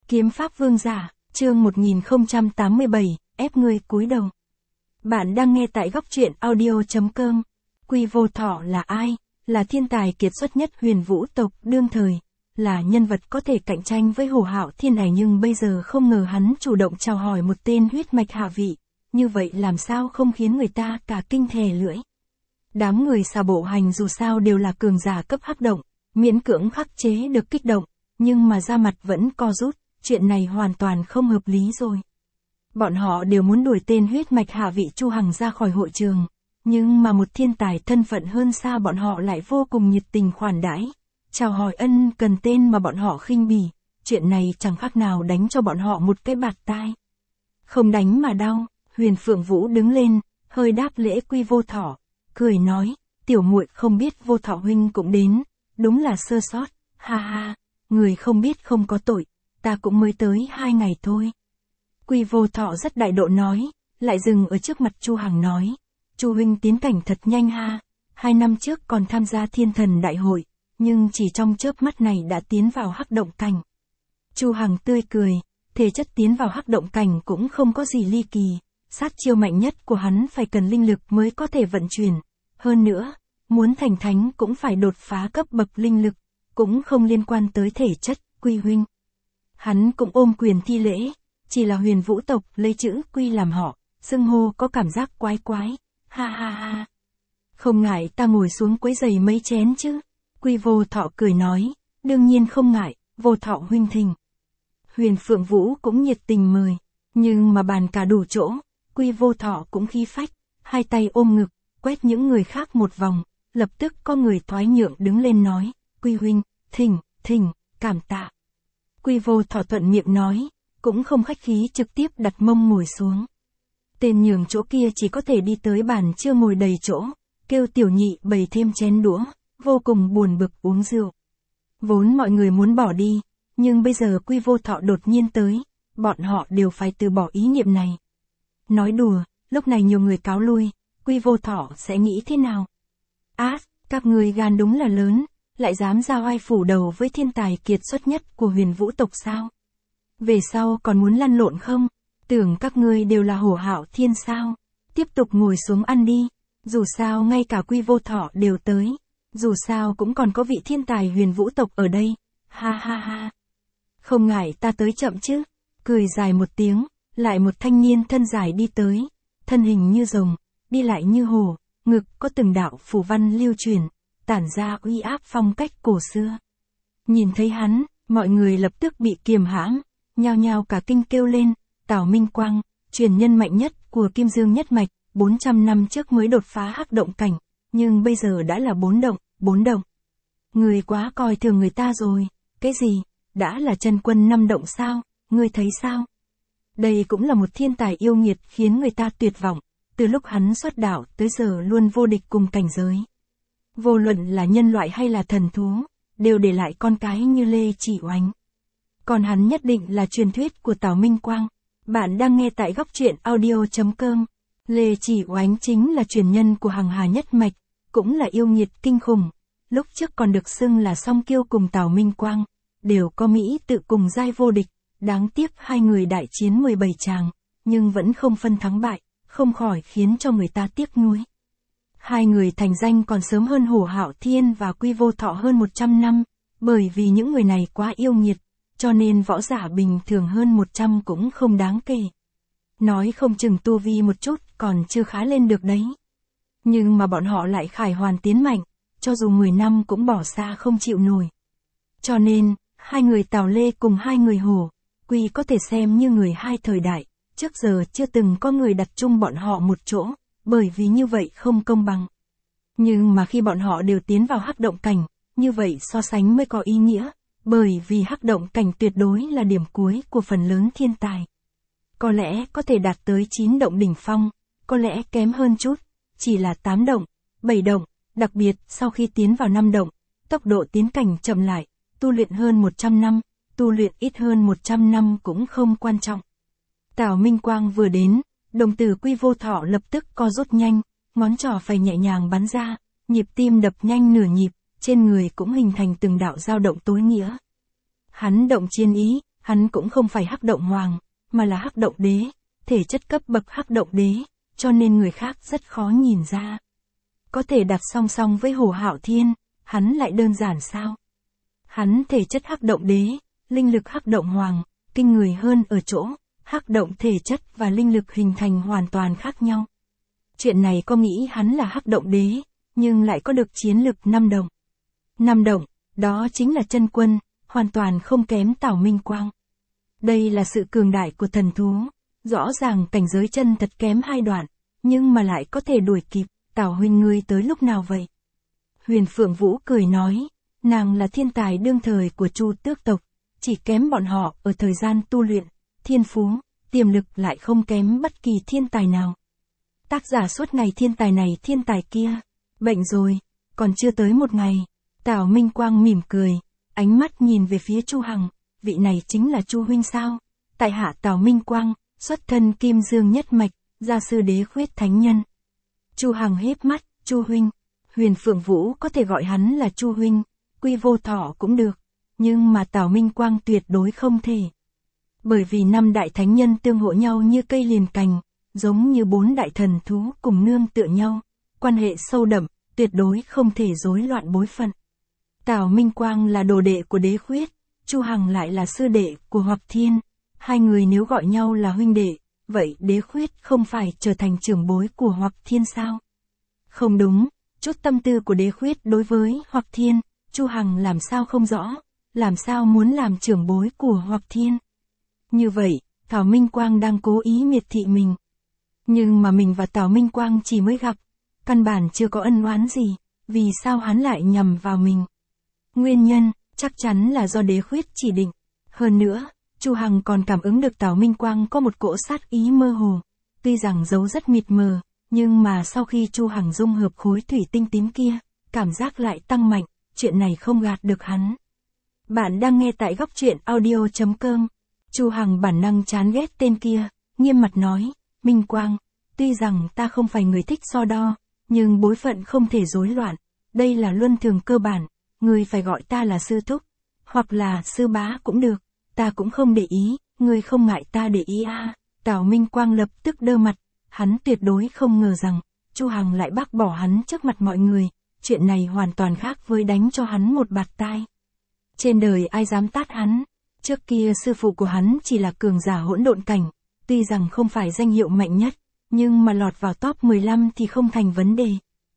Kiếm pháp vương giả, chương 1087, ép ngươi cúi đầu. Bạn đang nghe tại góc truyện audio.com. Quy Vô Thọ là ai? Là thiên tài kiệt xuất nhất Huyền Vũ tộc đương thời, là nhân vật có thể cạnh tranh với Hổ Hạo Thiên này, nhưng bây giờ không ngờ hắn chủ động chào hỏi một tên huyết mạch hạ vị, như vậy làm sao không khiến người ta cả kinh thè lưỡi. Đám người xà bộ hành dù sao đều là cường giả cấp hắc động, miễn cưỡng khắc chế được kích động, nhưng mà da mặt vẫn co rút, chuyện này hoàn toàn không hợp lý rồi. Bọn họ đều muốn đuổi tên huyết mạch hạ vị Chu Hằng ra khỏi hội trường, nhưng mà một thiên tài thân phận hơn xa bọn họ lại vô cùng nhiệt tình khoản đãi, chào hỏi ân cần tên mà bọn họ khinh bỉ, chuyện này chẳng khác nào đánh cho bọn họ một cái bạt tai. Không đánh mà đau, Huyền Phượng Vũ đứng lên, hơi đáp lễ Quy Vô Thọ, cười nói, tiểu muội không biết Vô Thọ huynh cũng đến, đúng là sơ sót, ha ha, người không biết không có tội, ta cũng mới tới 2 ngày thôi. Quy Vô Thọ rất đại độ nói, lại dừng ở trước mặt Chu Hằng nói, Chu huynh tiến cảnh thật nhanh ha, 2 năm trước còn tham gia Thiên Thần Đại hội, nhưng chỉ trong chớp mắt này đã tiến vào hắc động cảnh. Chu Hằng tươi cười, thể chất tiến vào hắc động cảnh cũng không có gì ly kỳ, sát chiêu mạnh nhất của hắn phải cần linh lực mới có thể vận chuyển, hơn nữa, muốn thành thánh cũng phải đột phá cấp bậc linh lực, cũng không liên quan tới thể chất, Quy huynh. Hắn cũng ôm quyền thi lễ, chỉ là Huyền Vũ tộc lấy chữ Quy làm họ, xưng hô có cảm giác quái quái, ha ha ha. Không ngại ta ngồi xuống quấy giày mấy chén chứ? Quy Vô Thọ cười nói, đương nhiên không ngại, Vô Thọ huynh thỉnh. Huyền Phượng Vũ cũng nhiệt tình mời, nhưng mà bàn cả đủ chỗ, Quy Vô Thọ cũng khí phách, hai tay ôm ngực, quét những người khác một vòng, lập tức có người thoái nhượng đứng lên nói, Quy huynh, thỉnh, cảm tạ. Quy Vô Thọ thuận miệng nói, cũng không khách khí trực tiếp đặt mông ngồi xuống. Tên nhường chỗ kia chỉ có thể đi tới bàn chưa ngồi đầy chỗ, kêu tiểu nhị bày thêm chén đũa, vô cùng buồn bực uống rượu. Vốn mọi người muốn bỏ đi, nhưng bây giờ Quy Vô Thọ đột nhiên tới, bọn họ đều phải từ bỏ ý niệm này. Nói đùa, lúc này nhiều người cáo lui, Quy Vô Thọ sẽ nghĩ thế nào? Các người gan đúng là lớn, lại dám ra oai phủ đầu với thiên tài kiệt xuất nhất của Huyền Vũ tộc sao? Về sau còn muốn lăn lộn không? Tưởng các ngươi đều là Hổ Hạo Thiên sao? Tiếp tục ngồi xuống ăn đi, dù sao ngay cả Quy Vô Thọ đều tới, dù sao cũng còn có vị thiên tài Huyền Vũ tộc ở đây, ha ha ha. Không ngại ta tới chậm chứ? Cười dài một tiếng, lại một thanh niên thân dài đi tới, thân hình như rồng, đi lại như hổ, ngực có từng đạo phù văn lưu truyền, tản ra uy áp phong cách cổ xưa. Nhìn thấy hắn, mọi người lập tức bị kiềm hãm, nhao nhao cả kinh kêu lên, Tào Minh Quang, truyền nhân mạnh nhất của Kim Dương nhất mạch, 400 năm trước mới đột phá hắc động cảnh, nhưng bây giờ đã là 4 động. Người quá coi thường người ta rồi, cái gì, đã là chân quân 5 động sao, ngươi thấy sao? Đây cũng là một thiên tài yêu nghiệt khiến người ta tuyệt vọng, từ lúc hắn xuất đạo tới giờ luôn vô địch cùng cảnh giới. Vô luận là nhân loại hay là thần thú, đều để lại con cái như Lê Chỉ Oánh. Còn hắn nhất định là truyền thuyết của Tào Minh Quang. Bạn đang nghe tại góc truyện audio.com. Lê Chỉ Oánh chính là truyền nhân của Hằng Hà nhất mạch, cũng là yêu nghiệt kinh khủng. Lúc trước còn được xưng là song kiêu cùng Tào Minh Quang, đều có Mỹ tự cùng giai vô địch, đáng tiếc hai người đại chiến 17 tràng, nhưng vẫn không phân thắng bại, không khỏi khiến cho người ta tiếc nuối. Hai người thành danh còn sớm hơn Hổ Hạo Thiên và Quy Vô Thọ hơn 100 năm, bởi vì những người này quá yêu nghiệt, cho nên võ giả bình thường hơn 100 cũng không đáng kể. Nói không chừng tu vi một chút còn chưa khá lên được đấy. Nhưng mà bọn họ lại khải hoàn tiến mạnh, cho dù 10 năm cũng bỏ xa không chịu nổi. Cho nên, hai người Tào Lê cùng hai người Hổ, Quy có thể xem như người hai thời đại, trước giờ chưa từng có người đặt chung bọn họ một chỗ, bởi vì như vậy không công bằng. Nhưng mà khi bọn họ đều tiến vào hắc động cảnh, như vậy so sánh mới có ý nghĩa, bởi vì hắc động cảnh tuyệt đối là điểm cuối của phần lớn thiên tài. Có lẽ có thể đạt tới 9 động đỉnh phong, có lẽ kém hơn chút, chỉ là 8 động, 7 động, đặc biệt sau khi tiến vào 5 động, tốc độ tiến cảnh chậm lại, tu luyện hơn 100 năm, tu luyện ít hơn 100 năm cũng không quan trọng. Tào Minh Quang vừa đến, đồng tử Quy Vô Thọ lập tức co rút nhanh, ngón trỏ phải nhẹ nhàng bắn ra, nhịp tim đập nhanh nửa nhịp, trên người cũng hình thành từng đạo dao động tối nghĩa. Hắn động chiến ý, Hắn cũng không phải Hắc Động Hoàng, mà là Hắc Động Đế, thể chất cấp bậc Hắc Động Đế, cho nên người khác rất khó nhìn ra. Có thể đặt song song với Hồ Hạo Thiên, hắn lại đơn giản sao? Hắn thể chất Hắc Động Đế, linh lực Hắc Động Hoàng, kinh người hơn ở chỗ, Hắc Động thể chất và linh lực hình thành hoàn toàn khác nhau. Chuyện này có nghĩ hắn là Hắc Động Đế, nhưng lại có được chiến lực 5 động. 5 động, đó chính là chân quân, hoàn toàn không kém Tào Minh Quang. Đây là sự cường đại của thần thú, rõ ràng cảnh giới chân thật kém 2 đoạn, nhưng mà lại có thể đuổi kịp. Tào huynh ngươi tới lúc nào vậy? Huyền Phượng Vũ cười nói, nàng là thiên tài đương thời của Chu tước tộc, chỉ kém bọn họ ở thời gian tu luyện, thiên phú, tiềm lực lại không kém bất kỳ thiên tài nào. Tác giả suốt ngày thiên tài này thiên tài kia, bệnh rồi, còn chưa tới một ngày. Tào Minh Quang mỉm cười, ánh mắt nhìn về phía Chu Hằng, vị này chính là Chu huynh sao? Tại hạ Tào Minh Quang, xuất thân Kim Dương nhất mạch, gia sư Đế Khuyết thánh nhân. Chu Hằng híp mắt, Chu huynh. Huyền Phượng Vũ có thể gọi hắn là Chu huynh, Quy Vô Thọ cũng được, nhưng mà Tào Minh Quang tuyệt đối không thể. Bởi vì 5 đại thánh nhân tương hộ nhau như cây liền cành, giống như 4 đại thần thú cùng nương tựa nhau, quan hệ sâu đậm, tuyệt đối không thể rối loạn bối phận. Tào Minh Quang là đồ đệ của Đế Khuyết, Chu Hằng lại là sư đệ của Hoặc Thiên, hai người nếu gọi nhau là huynh đệ, vậy Đế Khuyết không phải trở thành trưởng bối của Hoặc Thiên sao? Không đúng, chút tâm tư của Đế Khuyết đối với Hoặc Thiên, Chu Hằng làm sao không rõ, làm sao muốn làm trưởng bối của Hoặc Thiên. Như vậy, Tào Minh Quang đang cố ý miệt thị mình. Nhưng mà mình và Tào Minh Quang chỉ mới gặp, căn bản chưa có ân oán gì, vì sao hắn lại nhầm vào mình? Nguyên nhân, chắc chắn là do Đế Khuyết chỉ định. Hơn nữa, Chu Hằng còn cảm ứng được Tào Minh Quang có một cỗ sát ý mơ hồ. Tuy rằng giấu rất mịt mờ, nhưng mà sau khi Chu Hằng dung hợp khối thủy tinh tím kia, cảm giác lại tăng mạnh, chuyện này không gạt được hắn. Bạn đang nghe tại góc truyện audio.com. Chu Hằng bản năng chán ghét tên kia, nghiêm mặt nói, Minh Quang, tuy rằng ta không phải người thích so đo, nhưng bối phận không thể rối loạn, đây là luân thường cơ bản, ngươi phải gọi ta là sư thúc, hoặc là sư bá cũng được, ta cũng không để ý, ngươi không ngại ta để ý à. Tào Minh Quang lập tức đơ mặt, hắn tuyệt đối không ngờ rằng, Chu Hằng lại bác bỏ hắn trước mặt mọi người, chuyện này hoàn toàn khác với đánh cho hắn một bạt tai. Trên đời ai dám tát hắn, trước kia sư phụ của hắn chỉ là cường giả hỗn độn cảnh, tuy rằng không phải danh hiệu mạnh nhất, nhưng mà lọt vào top 15 thì không thành vấn đề.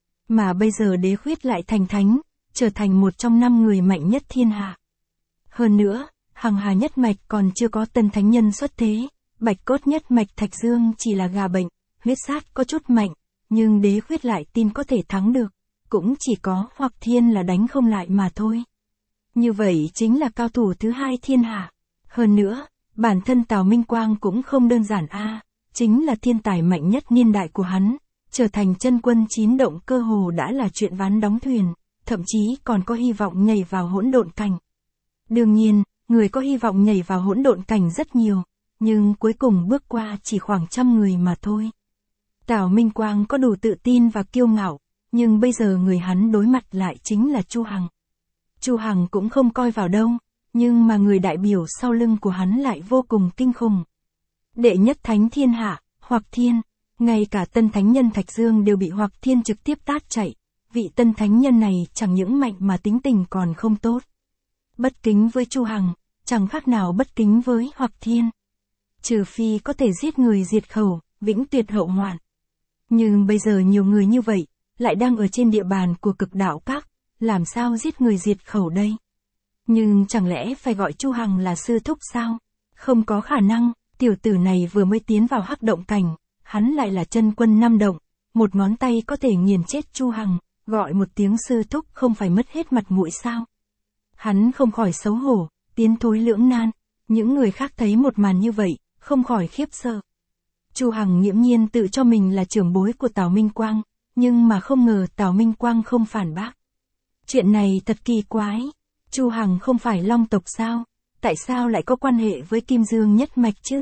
Mà bây giờ Đế Khuyết lại thành thánh, trở thành một trong 5 người mạnh nhất thiên hạ. Hơn nữa, Hằng Hà nhất mạch còn chưa có tân thánh nhân xuất thế, Bạch Cốt nhất mạch Thạch Dương chỉ là gà bệnh, huyết sát có chút mạnh, nhưng Đế Khuyết lại tin có thể thắng được, cũng chỉ có Hoặc Thiên là đánh không lại mà thôi. Như vậy chính là cao thủ thứ 2 thiên hạ. Hơn nữa, bản thân Tào Minh Quang cũng không đơn giản a, chính là thiên tài mạnh nhất niên đại của hắn, trở thành chân quân 9 động cơ hồ đã là chuyện ván đóng thuyền, thậm chí còn có hy vọng nhảy vào hỗn độn cảnh. Đương nhiên, người có hy vọng nhảy vào hỗn độn cảnh rất nhiều, nhưng cuối cùng bước qua chỉ khoảng 100 người mà thôi. Tào Minh Quang có đủ tự tin và kiêu ngạo, nhưng bây giờ người hắn đối mặt lại chính là Chu Hằng. Chu Hằng cũng không coi vào đâu, nhưng mà người đại biểu sau lưng của hắn lại vô cùng kinh khủng. Đệ nhất thánh thiên hạ, Hoặc Thiên, ngay cả tân thánh nhân Thạch Dương đều bị Hoặc Thiên trực tiếp tát chạy, vị tân thánh nhân này chẳng những mạnh mà tính tình còn không tốt. Bất kính với Chu Hằng, chẳng khác nào bất kính với Hoặc Thiên. Trừ phi có thể giết người diệt khẩu, vĩnh tuyệt hậu hoạn. Nhưng bây giờ nhiều người như vậy, lại đang ở trên địa bàn của Cực Đạo Các, làm sao giết người diệt khẩu đây? Nhưng chẳng lẽ phải gọi Chu Hằng là sư thúc sao? Không có khả năng, tiểu tử này vừa mới tiến vào Hắc Động cảnh, hắn lại là chân quân 5 động, một ngón tay có thể nghiền chết Chu Hằng, gọi một tiếng sư thúc không phải mất hết mặt mũi sao? Hắn không khỏi xấu hổ, tiến thối lưỡng nan, những người khác thấy một màn như vậy, không khỏi khiếp sợ. Chu Hằng nghiễm nhiên tự cho mình là trưởng bối của Tào Minh Quang, nhưng mà không ngờ Tào Minh Quang không phản bác. Chuyện này thật kỳ quái, Chu Hằng không phải Long tộc sao, tại sao lại có quan hệ với Kim Dương nhất mạch chứ?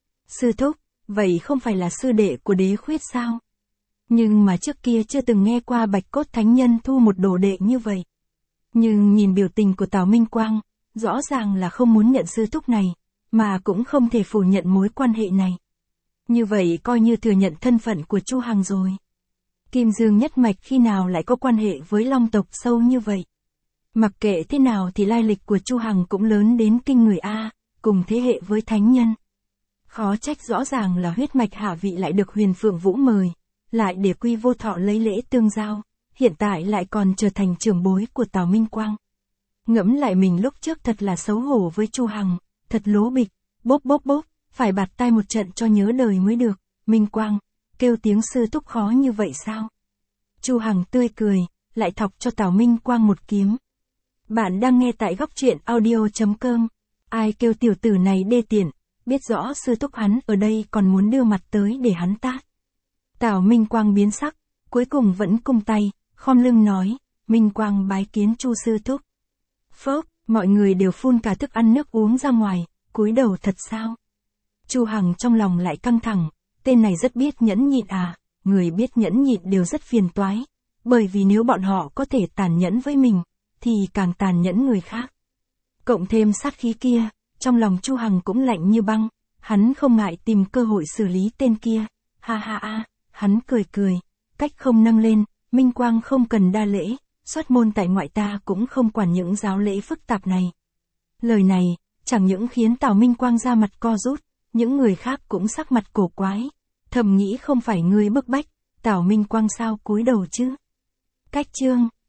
Sư thúc, vậy không phải là sư đệ của Đế Khuyết sao? Nhưng mà trước kia chưa từng nghe qua Bạch Cốt thánh nhân thu một đồ đệ như vậy. Nhưng nhìn biểu tình của Tào Minh Quang, rõ ràng là không muốn nhận sư thúc này, mà cũng không thể phủ nhận mối quan hệ này. Như vậy coi như thừa nhận thân phận của Chu Hằng rồi. Kim Dương nhất mạch khi nào lại có quan hệ với Long tộc sâu như vậy? Mặc kệ thế nào thì lai lịch của Chu Hằng cũng lớn đến kinh người a, cùng thế hệ với thánh nhân. Khó trách rõ ràng là huyết mạch hạ vị lại được Huyền Phượng Vũ mời, lại để Quy Vô Thọ lấy lễ tương giao, hiện tại lại còn trở thành trưởng bối của Tào Minh Quang. Ngẫm lại mình lúc trước thật là xấu hổ với Chu Hằng, thật lố bịch, bốp bốp bốp, phải bạt tai một trận cho nhớ đời mới được. Minh Quang, kêu tiếng sư thúc khó như vậy sao? Chu Hằng tươi cười, lại thọc cho Tào Minh Quang một kiếm. Bạn đang nghe tại góc truyện audio.com. Ai kêu tiểu tử này đê tiện, biết rõ sư thúc hắn ở đây còn muốn đưa mặt tới để hắn tát. Tào Minh Quang biến sắc, cuối cùng vẫn cung tay, khom lưng nói, Minh Quang bái kiến Chu sư thúc. Phốc, mọi người đều phun cả thức ăn nước uống ra ngoài, cúi đầu thật sao? Chu Hằng trong lòng lại căng thẳng, tên này rất biết nhẫn nhịn à, người biết nhẫn nhịn đều rất phiền toái, bởi vì nếu bọn họ có thể tàn nhẫn với mình, thì càng tàn nhẫn người khác. Cộng thêm sát khí kia, trong lòng Chu Hằng cũng lạnh như băng, hắn không ngại tìm cơ hội xử lý tên kia, ha ha ha, hắn cười cười, cách không nâng lên, Minh Quang không cần đa lễ, xuất môn tại ngoại ta cũng không quản những giáo lễ phức tạp này. Lời này, chẳng những khiến Tào Minh Quang ra mặt co rút, những người khác cũng sắc mặt cổ quái, thầm nghĩ không phải ngươi bức bách, Tào Minh Quang sao cúi đầu chứ. Cách chương